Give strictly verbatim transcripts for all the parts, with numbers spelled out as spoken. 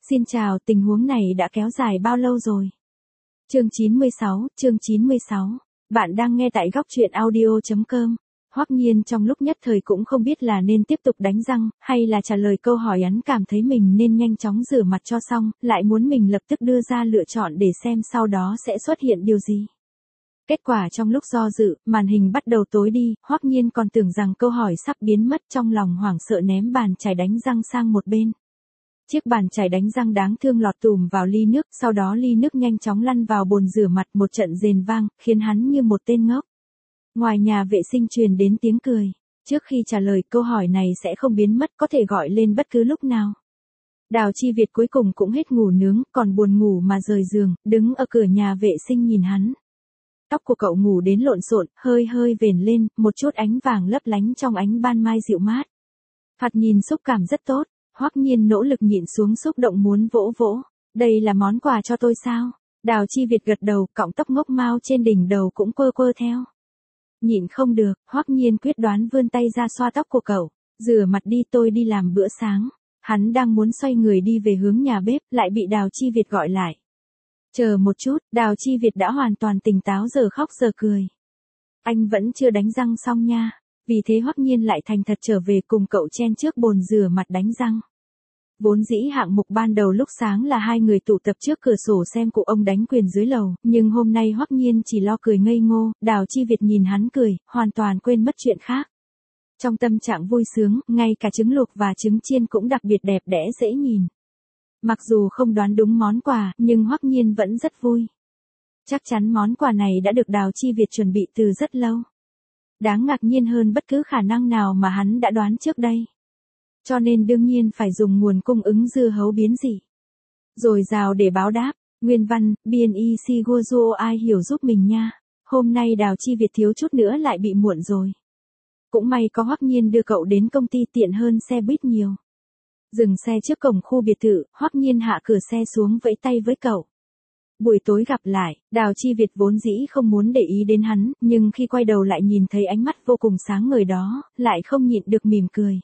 Xin chào, tình huống này đã kéo dài bao lâu rồi? Chương chín mươi sáu, chương chín mươi sáu. Bạn đang nghe tại góc truyện audio chấm com. Hoắc Nhiên trong lúc nhất thời cũng không biết là nên tiếp tục đánh răng, hay là trả lời câu hỏi hắn cảm thấy mình nên nhanh chóng rửa mặt cho xong, lại muốn mình lập tức đưa ra lựa chọn để xem sau đó sẽ xuất hiện điều gì. Kết quả trong lúc do dự, màn hình bắt đầu tối đi, Hoắc Nhiên còn tưởng rằng câu hỏi sắp biến mất, trong lòng hoảng sợ ném bàn chải đánh răng sang một bên. Chiếc bàn chải đánh răng đáng thương lọt tùm vào ly nước, sau đó ly nước nhanh chóng lăn vào bồn rửa mặt, một trận rền vang, khiến hắn như một tên ngốc. Ngoài nhà vệ sinh truyền đến tiếng cười. Trước khi trả lời câu hỏi này sẽ không biến mất, có thể gọi lên bất cứ lúc nào. Đào Chi Việt cuối cùng cũng hết ngủ nướng, còn buồn ngủ mà rời giường, đứng ở cửa nhà vệ sinh nhìn hắn. Tóc của cậu ngủ đến lộn xộn, hơi hơi vền lên, một chút ánh vàng lấp lánh trong ánh ban mai dịu mát. Thoạt nhìn xúc cảm rất tốt. Hoắc Nhiên nỗ lực nhịn xuống xúc động muốn vỗ vỗ. Đây là món quà cho tôi sao? Đào Chi Việt gật đầu, cọng tóc ngốc mao trên đỉnh đầu cũng quơ quơ theo. Nhịn không được, Hoắc Nhiên quyết đoán vươn tay ra xoa tóc của cậu. Rửa mặt đi, tôi đi làm bữa sáng. Hắn đang muốn xoay người đi về hướng nhà bếp, lại bị Đào Chi Việt gọi lại. Chờ một chút, Đào Chi Việt đã hoàn toàn tỉnh táo, giờ khóc giờ cười. Anh vẫn chưa đánh răng xong nha. Vì thế Hoắc Nhiên lại thành thật trở về cùng cậu chen trước bồn rửa mặt đánh răng. Vốn dĩ hạng mục ban đầu lúc sáng là hai người tụ tập trước cửa sổ xem cụ ông đánh quyền dưới lầu, nhưng hôm nay Hoắc Nhiên chỉ lo cười ngây ngô, Đào Chi Việt nhìn hắn cười, hoàn toàn quên mất chuyện khác. Trong tâm trạng vui sướng, ngay cả trứng luộc và trứng chiên cũng đặc biệt đẹp đẽ dễ nhìn. Mặc dù không đoán đúng món quà, nhưng Hoắc Nhiên vẫn rất vui. Chắc chắn món quà này đã được Đào Chi Việt chuẩn bị từ rất lâu. Đáng ngạc nhiên hơn bất cứ khả năng nào mà hắn đã đoán trước đây. Cho nên đương nhiên phải dùng nguồn cung ứng dưa hấu biến dị rồi rào để báo đáp. Nguyên văn, biên y si gozo ai hiểu giúp mình nha. Hôm nay Đào Chi Việt thiếu chút nữa lại bị muộn rồi. Cũng may có Hoắc Nhiên đưa cậu đến công ty tiện hơn xe buýt nhiều. Dừng xe trước cổng khu biệt thự, Hoắc Nhiên hạ cửa xe xuống vẫy tay với cậu. Buổi tối gặp lại, Đào Chi Việt vốn dĩ không muốn để ý đến hắn, nhưng khi quay đầu lại nhìn thấy ánh mắt vô cùng sáng ngời đó, lại không nhịn được mỉm cười.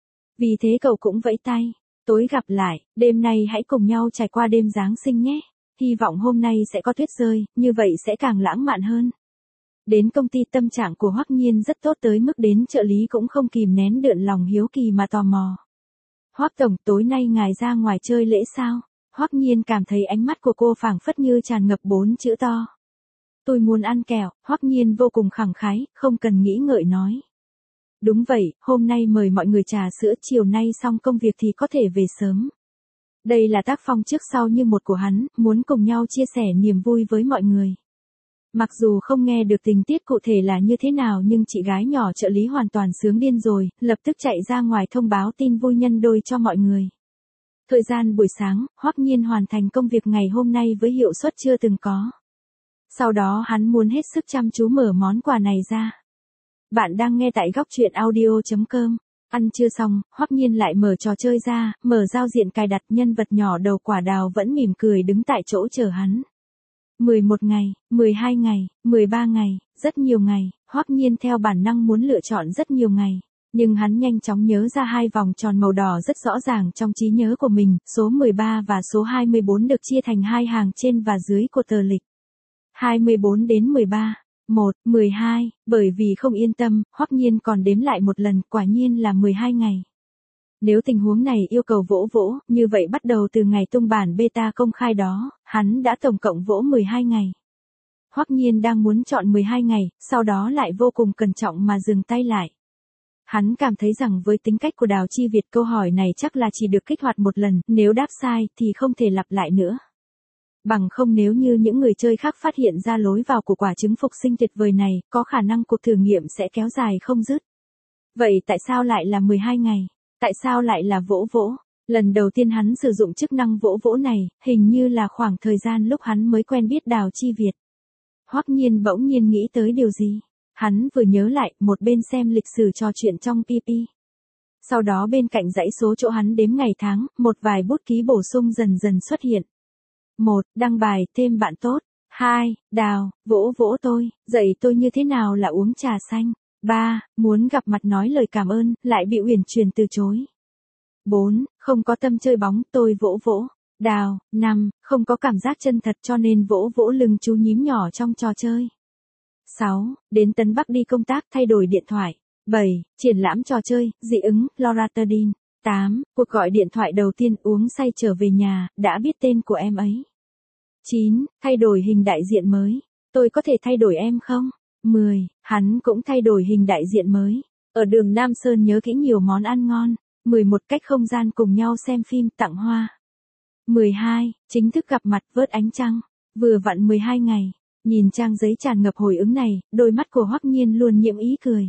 Vì thế cậu cũng vẫy tay. Tối gặp lại, đêm nay hãy cùng nhau trải qua đêm Giáng sinh nhé. Hy vọng hôm nay sẽ có tuyết rơi, như vậy sẽ càng lãng mạn hơn. Đến công ty tâm trạng của Hoắc Nhiên rất tốt tới mức đến trợ lý cũng không kìm nén được lòng hiếu kỳ mà tò mò. Hoắc tổng, tối nay ngài ra ngoài chơi lễ sao? Hoắc Nhiên cảm thấy ánh mắt của cô phảng phất như tràn ngập bốn chữ to. Tôi muốn ăn kẹo, Hoắc Nhiên vô cùng khẳng khái, không cần nghĩ ngợi nói. Đúng vậy, hôm nay mời mọi người trà sữa, chiều nay xong công việc thì có thể về sớm. Đây là tác phong trước sau như một của hắn, muốn cùng nhau chia sẻ niềm vui với mọi người. Mặc dù không nghe được tình tiết cụ thể là như thế nào nhưng chị gái nhỏ trợ lý hoàn toàn sướng điên rồi, lập tức chạy ra ngoài thông báo tin vui nhân đôi cho mọi người. Thời gian buổi sáng, Hoắc Nhiên hoàn thành công việc ngày hôm nay với hiệu suất chưa từng có. Sau đó hắn muốn hết sức chăm chú mở món quà này ra. Bạn đang nghe tại góc truyện audio chấm com. Ăn chưa xong, Hoắc Nhiên lại mở trò chơi ra, mở giao diện cài đặt, nhân vật nhỏ đầu quả đào vẫn mỉm cười đứng tại chỗ chờ hắn. mười một ngày, mười hai ngày, mười ba ngày, rất nhiều ngày, Hoắc Nhiên theo bản năng muốn lựa chọn rất nhiều ngày. Nhưng hắn nhanh chóng nhớ ra hai vòng tròn màu đỏ rất rõ ràng trong trí nhớ của mình, số mười ba và số hai mươi bốn được chia thành hai hàng trên và dưới của tờ lịch. hai mươi bốn đến mười ba, một, mười hai, bởi vì không yên tâm, Hoắc Nhiên còn đếm lại một lần, quả nhiên là mười hai ngày. Nếu tình huống này yêu cầu vỗ vỗ, như vậy bắt đầu từ ngày tung bản beta công khai đó, hắn đã tổng cộng vỗ mười hai ngày. Hoắc Nhiên đang muốn chọn mười hai ngày, sau đó lại vô cùng cẩn trọng mà dừng tay lại. Hắn cảm thấy rằng với tính cách của Đào Chi Việt câu hỏi này chắc là chỉ được kích hoạt một lần, nếu đáp sai thì không thể lặp lại nữa. Bằng không nếu như những người chơi khác phát hiện ra lối vào của quả trứng phục sinh tuyệt vời này, có khả năng cuộc thử nghiệm sẽ kéo dài không dứt. Vậy tại sao lại là mười hai ngày? Tại sao lại là vỗ vỗ? Lần đầu tiên hắn sử dụng chức năng vỗ vỗ này, hình như là khoảng thời gian lúc hắn mới quen biết Đào Chi Việt. Hoắc Nhiên bỗng nhiên nghĩ tới điều gì? Hắn vừa nhớ lại, một bên xem lịch sử trò chuyện trong pê pê. Sau đó bên cạnh dãy số chỗ hắn đếm ngày tháng, một vài bút ký bổ sung dần dần xuất hiện. một. Đăng bài, thêm bạn tốt. hai. Đào, vỗ vỗ tôi, dạy tôi như thế nào là uống trà xanh. ba. Muốn gặp mặt nói lời cảm ơn, lại bị Uyển Truyền từ chối. bốn. Không có tâm chơi bóng, tôi vỗ vỗ. Đào, năm, không có cảm giác chân thật cho nên vỗ vỗ lưng chú nhím nhỏ trong trò chơi. sáu. Đến Tân Bắc đi công tác thay đổi điện thoại. bảy. Triển lãm trò chơi, dị ứng, Loratadine. tám. Cuộc gọi điện thoại đầu tiên uống say trở về nhà, đã biết tên của em ấy. chín. Thay đổi hình đại diện mới. Tôi có thể thay đổi em không? mười. Hắn cũng thay đổi hình đại diện mới. Ở đường Nam Sơn nhớ kỹ nhiều món ăn ngon. mười một. Cách không gian cùng nhau xem phim tặng hoa. mười hai. Chính thức gặp mặt vớt ánh trăng. Vừa vặn mười hai ngày. Nhìn trang giấy tràn ngập hồi ứng này, đôi mắt của Hoắc Nhiên luôn nhiễm ý cười.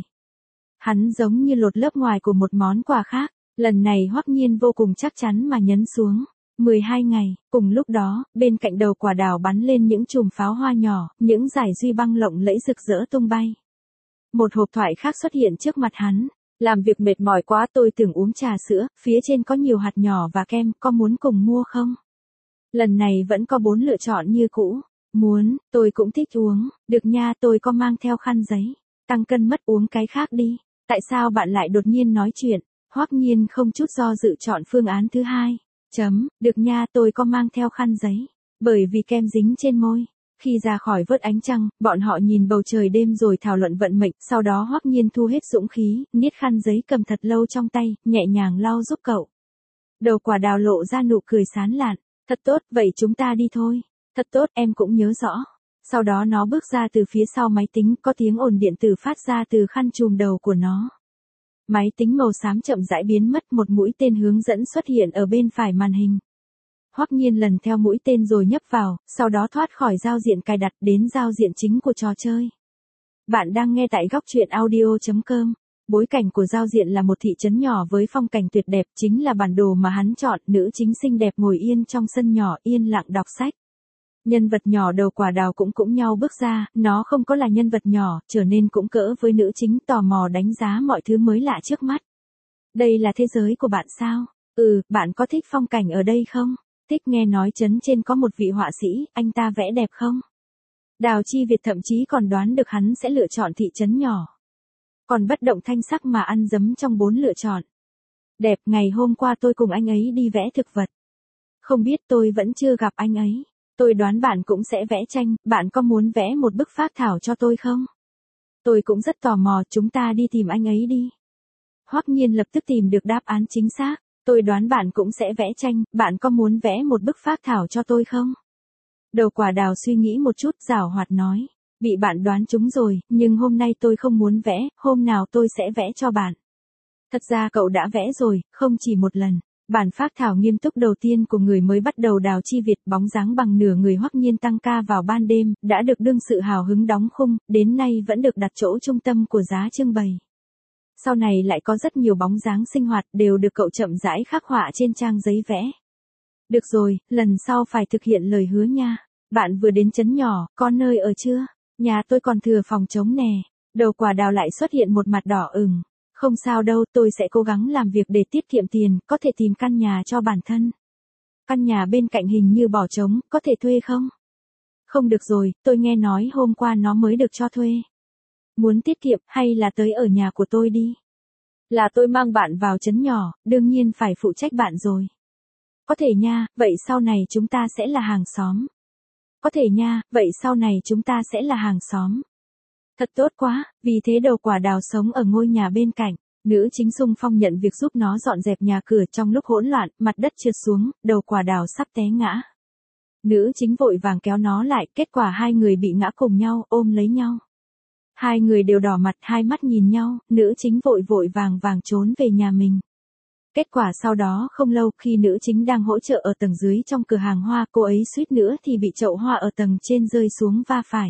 Hắn giống như lột lớp ngoài của một món quà khác. Lần này Hoắc Nhiên vô cùng chắc chắn mà nhấn xuống. mười hai ngày, cùng lúc đó, bên cạnh đầu quả đào bắn lên những chùm pháo hoa nhỏ, những dải duy băng lộng lẫy rực rỡ tung bay. Một hộp thoại khác xuất hiện trước mặt hắn. Làm việc mệt mỏi quá tôi tưởng uống trà sữa, phía trên có nhiều hạt nhỏ và kem, có muốn cùng mua không? Lần này vẫn có bốn lựa chọn như cũ. Muốn, tôi cũng thích uống, được nha tôi có mang theo khăn giấy. Tăng cân mất uống cái khác đi. Tại sao bạn lại đột nhiên nói chuyện? Hoắc Nhiên không chút do dự chọn phương án thứ hai. Chấm, được nha tôi có mang theo khăn giấy. Bởi vì kem dính trên môi. Khi ra khỏi vớt ánh trăng, bọn họ nhìn bầu trời đêm rồi thảo luận vận mệnh. Sau đó Hoắc Nhiên thu hết dũng khí, niết khăn giấy cầm thật lâu trong tay, nhẹ nhàng lau giúp cậu. Đầu quả đào lộ ra nụ cười sán lạn. Thật tốt, vậy chúng ta đi thôi. Thật tốt, em cũng nhớ rõ. Sau đó nó bước ra từ phía sau máy tính, có tiếng ồn điện tử phát ra từ khăn trùm đầu của nó. Máy tính màu xám chậm rãi biến mất, một mũi tên hướng dẫn xuất hiện ở bên phải màn hình. Hoắc Nhiên lần theo mũi tên rồi nhấp vào, sau đó thoát khỏi giao diện cài đặt đến giao diện chính của trò chơi. Bạn đang nghe tại góc truyện audio chấm com. Bối cảnh của giao diện là một thị trấn nhỏ với phong cảnh tuyệt đẹp, chính là bản đồ mà hắn chọn, nữ chính xinh đẹp ngồi yên trong sân nhỏ yên lặng đọc sách. Nhân vật nhỏ đầu quả đào cũng cũng nhau bước ra, nó không có là nhân vật nhỏ, trở nên cũng cỡ với nữ chính, tò mò đánh giá mọi thứ mới lạ trước mắt. Đây là thế giới của bạn sao? Ừ, bạn có thích phong cảnh ở đây không? Thích nghe nói trấn trên có một vị họa sĩ, anh ta vẽ đẹp không? Đào Chi Việt thậm chí còn đoán được hắn sẽ lựa chọn thị trấn nhỏ. Còn bất động thanh sắc mà ăn dấm trong bốn lựa chọn. Đẹp, ngày hôm qua tôi cùng anh ấy đi vẽ thực vật. Không biết tôi vẫn chưa gặp anh ấy. Tôi đoán bạn cũng sẽ vẽ tranh, bạn có muốn vẽ một bức phác thảo cho tôi không? Tôi cũng rất tò mò, chúng ta đi tìm anh ấy đi. Hoắc Nhiên lập tức tìm được đáp án chính xác. Tôi đoán bạn cũng sẽ vẽ tranh, bạn có muốn vẽ một bức phác thảo cho tôi không? Đầu quả đào suy nghĩ một chút, giảo hoạt nói. Bị bạn đoán trúng rồi, nhưng hôm nay tôi không muốn vẽ, hôm nào tôi sẽ vẽ cho bạn. Thật ra cậu đã vẽ rồi, không chỉ một lần. Bản phác thảo nghiêm túc đầu tiên của người mới bắt đầu Đào Chi Việt, bóng dáng bằng nửa người Hoắc Nhiên tăng ca vào ban đêm, đã được đương sự hào hứng đóng khung, đến nay vẫn được đặt chỗ trung tâm của giá trưng bày. Sau này lại có rất nhiều bóng dáng sinh hoạt đều được cậu chậm rãi khắc họa trên trang giấy vẽ. Được rồi, lần sau phải thực hiện lời hứa nha. Bạn vừa đến trấn nhỏ, có nơi ở chưa? Nhà tôi còn thừa phòng trống nè. Đầu quả đào lại xuất hiện một mặt đỏ ửng. Không sao đâu, tôi sẽ cố gắng làm việc để tiết kiệm tiền, có thể tìm căn nhà cho bản thân. Căn nhà bên cạnh hình như bỏ trống, có thể thuê không? Không được rồi, tôi nghe nói hôm qua nó mới được cho thuê. Muốn tiết kiệm hay là tới ở nhà của tôi đi? Là tôi mang bạn vào trấn nhỏ, đương nhiên phải phụ trách bạn rồi. Có thể nha, vậy sau này chúng ta sẽ là hàng xóm. Có thể nha, vậy sau này chúng ta sẽ là hàng xóm. Thật tốt quá, vì thế đầu quả đào sống ở ngôi nhà bên cạnh. Nữ chính xung phong nhận việc giúp nó dọn dẹp nhà cửa, trong lúc hỗn loạn, mặt đất trượt xuống, đầu quả đào sắp té ngã. Nữ chính vội vàng kéo nó lại, kết quả hai người bị ngã cùng nhau, ôm lấy nhau. Hai người đều đỏ mặt, hai mắt nhìn nhau, nữ chính vội vội vàng vàng trốn về nhà mình. Kết quả sau đó không lâu, khi nữ chính đang hỗ trợ ở tầng dưới trong cửa hàng hoa, cô ấy suýt nữa thì bị chậu hoa ở tầng trên rơi xuống va phải.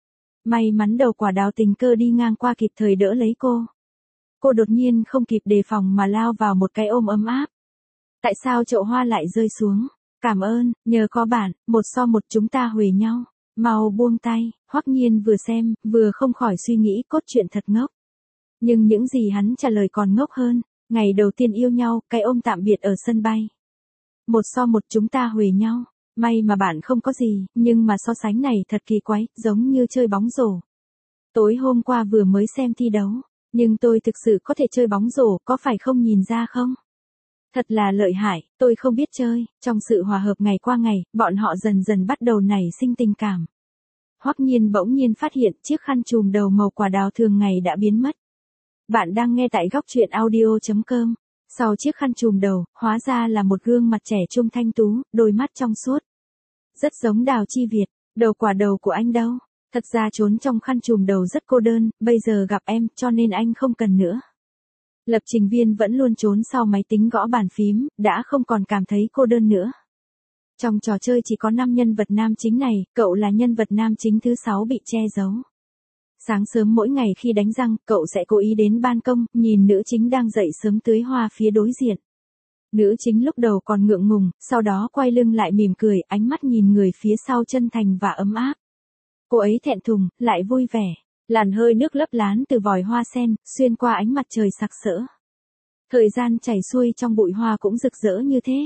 May mắn đầu quả đào tình cờ đi ngang qua kịp thời đỡ lấy cô. Cô đột nhiên không kịp đề phòng mà lao vào một cái ôm ấm áp. Tại sao chậu hoa lại rơi xuống? Cảm ơn, nhờ có bạn, một so một chúng ta huề nhau. Mau buông tay, Hoắc Nhiên vừa xem, vừa không khỏi suy nghĩ cốt truyện thật ngốc. Nhưng những gì hắn trả lời còn ngốc hơn. Ngày đầu tiên yêu nhau, cái ôm tạm biệt ở sân bay. Một so một chúng ta huề nhau. May mà bạn không có gì, nhưng mà so sánh này thật kỳ quái, giống như chơi bóng rổ. Tối hôm qua vừa mới xem thi đấu, nhưng tôi thực sự có thể chơi bóng rổ, có phải không nhìn ra không? Thật là lợi hại, tôi không biết chơi. Trong sự hòa hợp ngày qua ngày, bọn họ dần dần bắt đầu nảy sinh tình cảm. Hoắc Nhiên bỗng nhiên phát hiện chiếc khăn trùm đầu màu quả đào thường ngày đã biến mất. Bạn đang nghe tại góc truyện audio chấm com. Sau chiếc khăn trùm đầu, hóa ra là một gương mặt trẻ trung thanh tú, đôi mắt trong suốt. Rất giống Đào Chi Việt. Đầu quả đầu của anh đâu? Thật ra trốn trong khăn trùm đầu rất cô đơn, bây giờ gặp em, cho nên anh không cần nữa. Lập trình viên vẫn luôn trốn sau máy tính gõ bàn phím, đã không còn cảm thấy cô đơn nữa. Trong trò chơi chỉ có năm nhân vật nam chính này, cậu là nhân vật nam chính thứ sáu bị che giấu. Sáng sớm mỗi ngày khi đánh răng, cậu sẽ cố ý đến ban công, nhìn nữ chính đang dậy sớm tưới hoa phía đối diện. Nữ chính lúc đầu còn ngượng ngùng, sau đó quay lưng lại mỉm cười, ánh mắt nhìn người phía sau chân thành và ấm áp. Cô ấy thẹn thùng, lại vui vẻ. Làn hơi nước lấp lán từ vòi hoa sen, xuyên qua ánh mặt trời sặc sỡ. Thời gian chảy xuôi trong bụi hoa cũng rực rỡ như thế.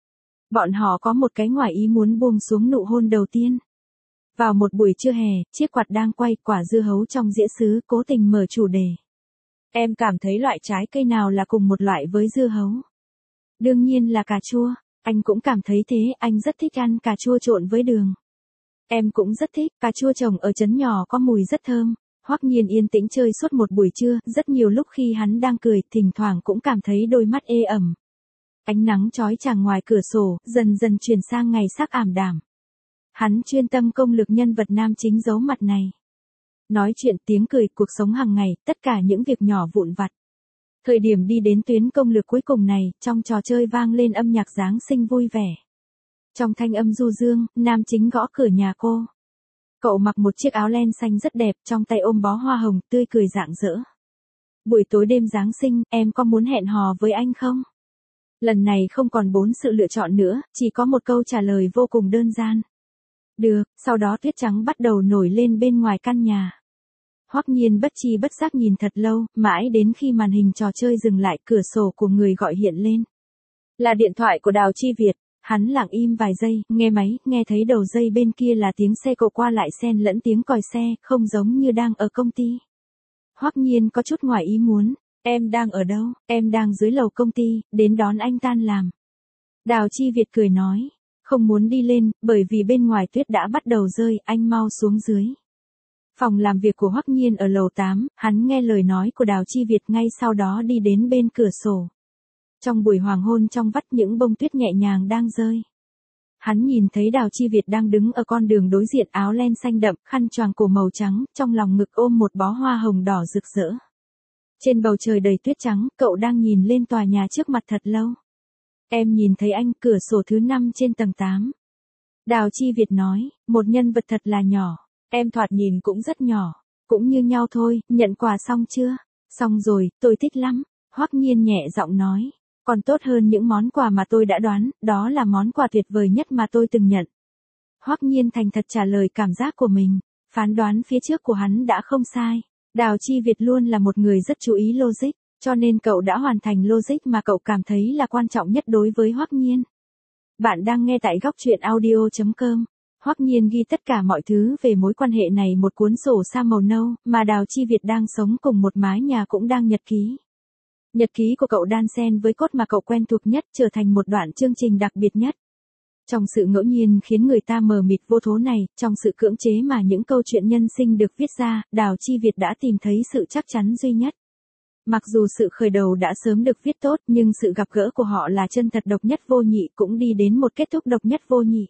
Bọn họ có một cái ngoài ý muốn buông xuống nụ hôn đầu tiên. Vào một buổi trưa hè, chiếc quạt đang quay, quả dưa hấu trong dĩa sứ cố tình mở chủ đề. Em cảm thấy loại trái cây nào là cùng một loại với dưa hấu? Đương nhiên là cà chua. Anh cũng cảm thấy thế, anh rất thích ăn cà chua trộn với đường. Em cũng rất thích, cà chua trồng ở trấn nhỏ có mùi rất thơm. Hoắc Nhiên yên tĩnh chơi suốt một buổi trưa, rất nhiều lúc khi hắn đang cười, thỉnh thoảng cũng cảm thấy đôi mắt ê ẩm. Ánh nắng chói chang ngoài cửa sổ, dần dần chuyển sang ngày sắc ảm đạm. Hắn chuyên tâm công lực nhân vật nam chính giấu mặt này. Nói chuyện, tiếng cười, cuộc sống hàng ngày, tất cả những việc nhỏ vụn vặt. Thời điểm đi đến tuyến công lực cuối cùng này, trong trò chơi vang lên âm nhạc Giáng sinh vui vẻ. Trong thanh âm du dương, nam chính gõ cửa nhà cô. Cậu mặc một chiếc áo len xanh rất đẹp, trong tay ôm bó hoa hồng, tươi cười rạng rỡ. Buổi tối đêm Giáng sinh, em có muốn hẹn hò với anh không? Lần này không còn bốn sự lựa chọn nữa, chỉ có một câu trả lời vô cùng đơn giản. Được, sau đó tuyết trắng bắt đầu nổi lên bên ngoài căn nhà. Hoắc Nhiên bất tri bất giác nhìn thật lâu, mãi đến khi màn hình trò chơi dừng lại, cửa sổ của người gọi hiện lên. Là điện thoại của Đào Chi Việt. Hắn lặng im vài giây, nghe máy, nghe thấy đầu dây bên kia là tiếng xe cộ qua lại xen lẫn tiếng còi xe, không giống như đang ở công ty. Hoắc Nhiên có chút ngoài ý muốn, em đang ở đâu? Em đang dưới lầu công ty, đến đón anh tan làm. Đào Chi Việt cười nói, không muốn đi lên, bởi vì bên ngoài tuyết đã bắt đầu rơi, anh mau xuống dưới. Phòng làm việc của Hoắc Nhiên ở lầu tám, hắn nghe lời nói của Đào Chi Việt ngay sau đó đi đến bên cửa sổ. Trong buổi hoàng hôn trong vắt những bông tuyết nhẹ nhàng đang rơi. Hắn nhìn thấy Đào Chi Việt đang đứng ở con đường đối diện, áo len xanh đậm, khăn choàng cổ màu trắng, trong lòng ngực ôm một bó hoa hồng đỏ rực rỡ. Trên bầu trời đầy tuyết trắng, cậu đang nhìn lên tòa nhà trước mặt thật lâu. Em nhìn thấy anh, cửa sổ thứ năm trên tầng tám. Đào Chi Việt nói, một nhân vật thật là nhỏ, em thoạt nhìn cũng rất nhỏ, cũng như nhau thôi, nhận quà xong chưa? Xong rồi, tôi thích lắm. Hoắc Nhiên nhẹ giọng nói. Còn tốt hơn những món quà mà tôi đã đoán, đó là món quà tuyệt vời nhất mà tôi từng nhận. Hoắc Nhiên thành thật trả lời cảm giác của mình, phán đoán phía trước của hắn đã không sai. Đào Chi Việt luôn là một người rất chú ý logic, cho nên cậu đã hoàn thành logic mà cậu cảm thấy là quan trọng nhất đối với Hoắc Nhiên. Bạn đang nghe tại góc truyện audio chấm com. Hoắc Nhiên ghi tất cả mọi thứ về mối quan hệ này một cuốn sổ sa màu nâu, mà Đào Chi Việt đang sống cùng một mái nhà cũng đang nhật ký. Nhật ký của cậu đan xen với cốt mà cậu quen thuộc nhất, trở thành một đoạn chương trình đặc biệt nhất. Trong sự ngẫu nhiên khiến người ta mờ mịt vô thố này, trong sự cưỡng chế mà những câu chuyện nhân sinh được viết ra, Đào Chi Việt đã tìm thấy sự chắc chắn duy nhất. Mặc dù sự khởi đầu đã sớm được viết tốt, nhưng sự gặp gỡ của họ là chân thật độc nhất vô nhị, cũng đi đến một kết thúc độc nhất vô nhị.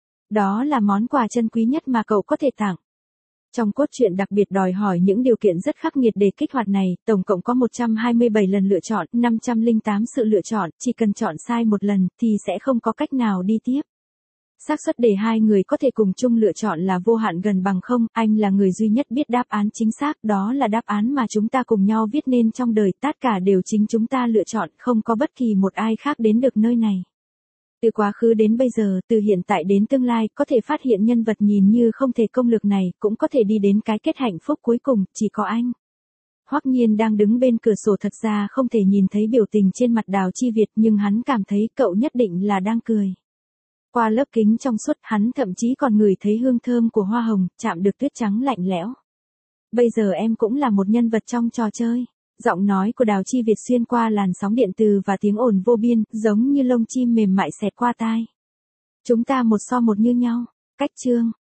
Đó là món quà chân quý nhất mà cậu có thể tặng. Trong cốt truyện đặc biệt đòi hỏi những điều kiện rất khắc nghiệt để kích hoạt này, tổng cộng có một trăm hai mươi bảy lần lựa chọn, năm trăm lẻ tám sự lựa chọn, chỉ cần chọn sai một lần thì sẽ không có cách nào đi tiếp. Xác suất để hai người có thể cùng chung lựa chọn là vô hạn gần bằng không, anh là người duy nhất biết đáp án chính xác, đó là đáp án mà chúng ta cùng nhau viết nên trong đời, tất cả đều chính chúng ta lựa chọn, không có bất kỳ một ai khác đến được nơi này. Từ quá khứ đến bây giờ, từ hiện tại đến tương lai, có thể phát hiện nhân vật nhìn như không thể công lực này, cũng có thể đi đến cái kết hạnh phúc cuối cùng, chỉ có anh. Hoắc Nhiên đang đứng bên cửa sổ, thật ra không thể nhìn thấy biểu tình trên mặt Đào Chi Việt, nhưng hắn cảm thấy cậu nhất định là đang cười. Qua lớp kính trong suốt, hắn thậm chí còn ngửi thấy hương thơm của hoa hồng, chạm được tuyết trắng lạnh lẽo. Bây giờ em cũng là một nhân vật trong trò chơi. Giọng nói của Đào Chi Việt xuyên qua làn sóng điện từ và tiếng ồn vô biên, giống như lông chim mềm mại xẹt qua tai. Chúng ta một so một như nhau. Cách chương.